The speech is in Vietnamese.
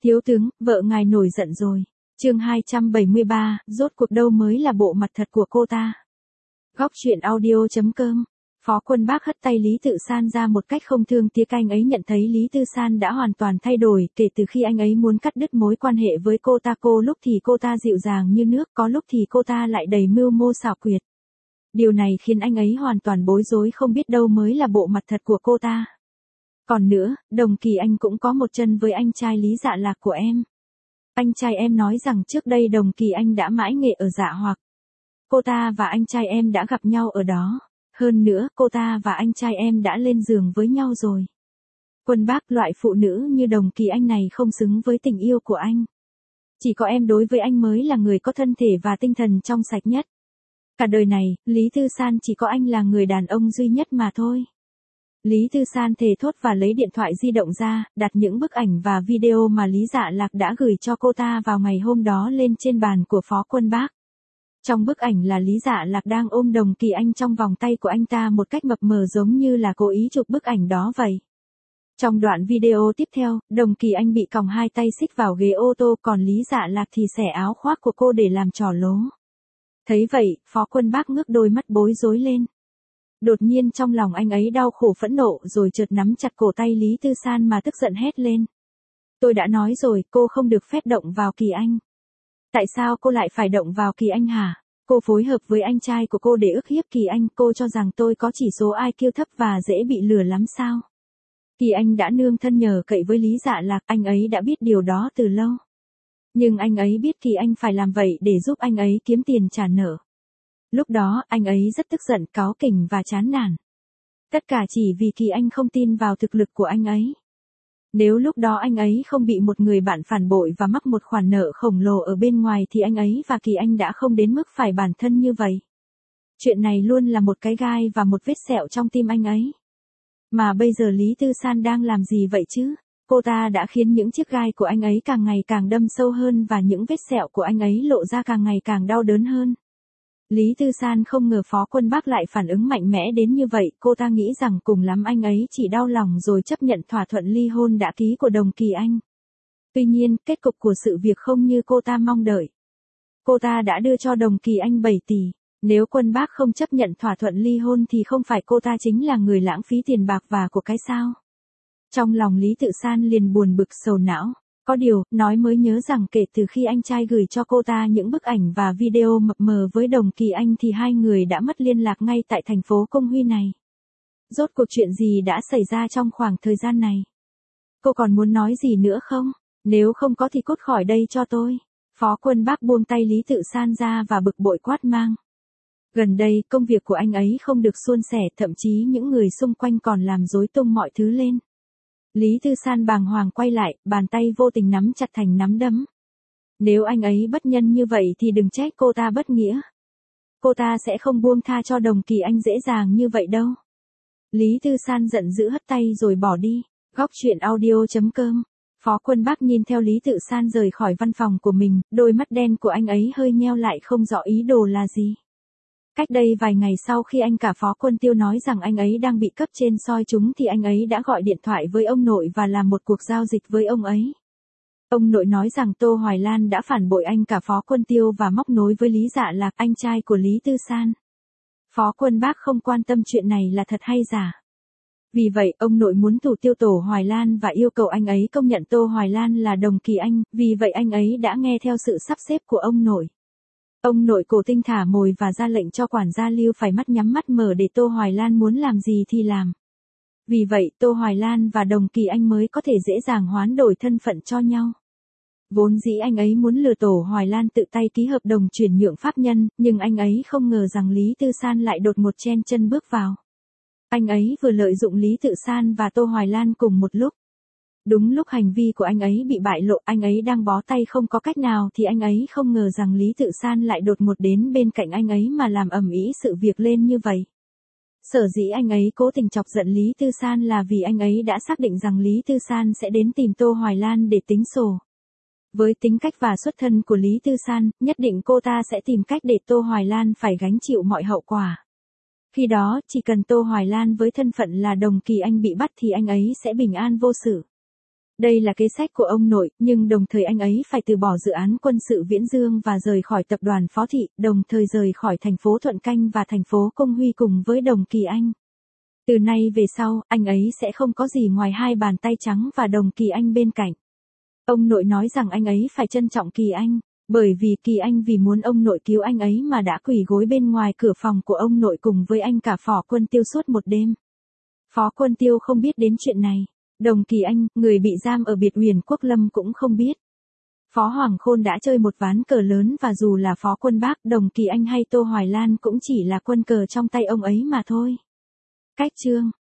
Thiếu tướng, vợ ngài nổi giận rồi. Chương 273, rốt cuộc đâu mới là bộ mặt thật của cô ta. Góc truyện audio.com. Phó Quân Bác hất tay Lý Tự San ra một cách không thương tiếc. Anh ấy nhận thấy Lý Tư San đã hoàn toàn thay đổi kể từ khi anh ấy muốn cắt đứt mối quan hệ với cô ta. Cô lúc thì cô ta dịu dàng như nước, có lúc thì cô ta lại đầy mưu mô xảo quyệt. Điều này khiến anh ấy hoàn toàn bối rối, không biết đâu mới là bộ mặt thật của cô ta. Còn nữa, Đồng Kỳ Anh cũng có một chân với anh trai Lý Dạ Lạc của em. Anh trai em nói rằng trước đây Đồng Kỳ Anh đã mãi nghệ ở Dạ Hoặc. Cô ta và anh trai em đã gặp nhau ở đó. Hơn nữa, cô ta và anh trai em đã lên giường với nhau rồi. Quân Bác, loại phụ nữ như Đồng Kỳ Anh này không xứng với tình yêu của anh. Chỉ có em đối với anh mới là người có thân thể và tinh thần trong sạch nhất. Cả đời này, Lý Tư San chỉ có anh là người đàn ông duy nhất mà thôi. Lý Tư San thề thốt và lấy điện thoại di động ra, đặt những bức ảnh và video mà Lý Dạ Lạc đã gửi cho cô ta vào ngày hôm đó lên trên bàn của Phó Quân Bác. Trong bức ảnh là Lý Dạ Lạc đang ôm Đồng Kỳ Anh trong vòng tay của anh ta một cách mập mờ, giống như là cố ý chụp bức ảnh đó vậy. Trong đoạn video tiếp theo, Đồng Kỳ Anh bị còng hai tay xích vào ghế ô tô, còn Lý Dạ Lạc thì xẻ áo khoác của cô để làm trò lố. Thấy vậy, Phó Quân Bác ngước đôi mắt bối rối lên. Đột nhiên trong lòng anh ấy đau khổ phẫn nộ, rồi chợt nắm chặt cổ tay Lý Tư San mà tức giận hét lên. Tôi đã nói rồi, cô không được phép động vào Kỳ Anh. Tại sao cô lại phải động vào Kỳ Anh hả? Cô phối hợp với anh trai của cô để ức hiếp Kỳ Anh, cô cho rằng tôi có chỉ số IQ thấp và dễ bị lừa lắm sao? Kỳ Anh đã nương thân nhờ cậy với Lý Dạ Lạc, anh ấy đã biết điều đó từ lâu. Nhưng anh ấy biết Kỳ Anh phải làm vậy để giúp anh ấy kiếm tiền trả nợ. Lúc đó, anh ấy rất tức giận, cáu kỉnh và chán nản. Tất cả chỉ vì Kỳ Anh không tin vào thực lực của anh ấy. Nếu lúc đó anh ấy không bị một người bạn phản bội và mắc một khoản nợ khổng lồ ở bên ngoài thì anh ấy và Kỳ Anh đã không đến mức phải bản thân như vậy. Chuyện này luôn là một cái gai và một vết sẹo trong tim anh ấy. Mà bây giờ Lý Tư San đang làm gì vậy chứ? Cô ta đã khiến những chiếc gai của anh ấy càng ngày càng đâm sâu hơn và những vết sẹo của anh ấy lộ ra càng ngày càng đau đớn hơn. Lý Tư San không ngờ Phó Quân Bác lại phản ứng mạnh mẽ đến như vậy, cô ta nghĩ rằng cùng lắm anh ấy chỉ đau lòng rồi chấp nhận thỏa thuận ly hôn đã ký của Đồng Kỳ Anh. Tuy nhiên, kết cục của sự việc không như cô ta mong đợi. Cô ta đã đưa cho Đồng Kỳ Anh 7 tỷ, nếu Quân Bác không chấp nhận thỏa thuận ly hôn thì không phải cô ta chính là người lãng phí tiền bạc và của cái sao? Trong lòng Lý Tự San liền buồn bực sầu não. Có điều, nói mới nhớ rằng kể từ khi anh trai gửi cho cô ta những bức ảnh và video mập mờ với Đồng Kỳ Anh thì hai người đã mất liên lạc ngay tại thành phố Công Huy này. Rốt cuộc chuyện gì đã xảy ra trong khoảng thời gian này? Cô còn muốn nói gì nữa không? Nếu không có thì cút khỏi đây cho tôi. Phó Quân Bác buông tay Lý Tự San ra và bực bội quát mang. Gần đây, công việc của anh ấy không được suôn sẻ, thậm chí những người xung quanh còn làm rối tung mọi thứ lên. Lý Tư San bàng hoàng quay lại, bàn tay vô tình nắm chặt thành nắm đấm. Nếu anh ấy bất nhân như vậy thì đừng trách cô ta bất nghĩa. Cô ta sẽ không buông tha cho Đồng Kỳ Anh dễ dàng như vậy đâu. Lý Tư San giận dữ hất tay rồi bỏ đi. Góc truyện audio.com. Phó Quân Bác nhìn theo Lý Tự San rời khỏi văn phòng của mình, đôi mắt đen của anh ấy hơi nheo lại, không rõ ý đồ là gì. Cách đây vài ngày sau khi anh cả Phó Quân Tiêu nói rằng anh ấy đang bị cấp trên soi chúng thì anh ấy đã gọi điện thoại với ông nội và làm một cuộc giao dịch với ông ấy. Ông nội nói rằng Tô Hoài Lan đã phản bội anh cả Phó Quân Tiêu và móc nối với Lý Dạ Lạc, anh trai của Lý Tư San. Phó Quân Bác không quan tâm chuyện này là thật hay giả. Vì vậy, ông nội muốn thủ tiêu Tô Hoài Lan và yêu cầu anh ấy công nhận Tô Hoài Lan là Đồng Kỳ Anh, vì vậy anh ấy đã nghe theo sự sắp xếp của ông nội. Ông nội cổ tinh thả mồi và ra lệnh cho quản gia Lưu phải mắt nhắm mắt mở để Tô Hoài Lan muốn làm gì thì làm. Vì vậy, Tô Hoài Lan và Đồng Kỳ Anh mới có thể dễ dàng hoán đổi thân phận cho nhau. Vốn dĩ anh ấy muốn lừa Tô Hoài Lan tự tay ký hợp đồng chuyển nhượng pháp nhân, nhưng anh ấy không ngờ rằng Lý Tư San lại đột ngột chen chân bước vào. Anh ấy vừa lợi dụng Lý Tự San và Tô Hoài Lan cùng một lúc. Đúng lúc hành vi của anh ấy bị bại lộ, anh ấy đang bó tay không có cách nào thì anh ấy không ngờ rằng Lý Tự San lại đột ngột đến bên cạnh anh ấy mà làm ầm ĩ sự việc lên như vậy. Sở dĩ anh ấy cố tình chọc giận Lý Tư San là vì anh ấy đã xác định rằng Lý Tư San sẽ đến tìm Tô Hoài Lan để tính sổ. Với tính cách và xuất thân của Lý Tư San, nhất định cô ta sẽ tìm cách để Tô Hoài Lan phải gánh chịu mọi hậu quả. Khi đó, chỉ cần Tô Hoài Lan với thân phận là Đồng Kỳ Anh bị bắt thì anh ấy sẽ bình an vô sự. Đây là kế sách của ông nội, nhưng đồng thời anh ấy phải từ bỏ dự án quân sự Viễn Dương và rời khỏi tập đoàn Phó Thị, đồng thời rời khỏi thành phố Thuận Canh và thành phố Công Huy cùng với Đồng Kỳ Anh. Từ nay về sau, anh ấy sẽ không có gì ngoài hai bàn tay trắng và Đồng Kỳ Anh bên cạnh. Ông nội nói rằng anh ấy phải trân trọng Kỳ Anh, bởi vì Kỳ Anh vì muốn ông nội cứu anh ấy mà đã quỳ gối bên ngoài cửa phòng của ông nội cùng với anh cả Phó Quân Tiêu suốt một đêm. Phó Quân Tiêu không biết đến chuyện này. Đồng Kỳ Anh, người bị giam ở biệt Huyền Quốc Lâm cũng không biết. Phó Hoàng Khôn đã chơi một ván cờ lớn và dù là Phó Quân Bác, Đồng Kỳ Anh hay Tô Hoài Lan cũng chỉ là quân cờ trong tay ông ấy mà thôi. Cách chương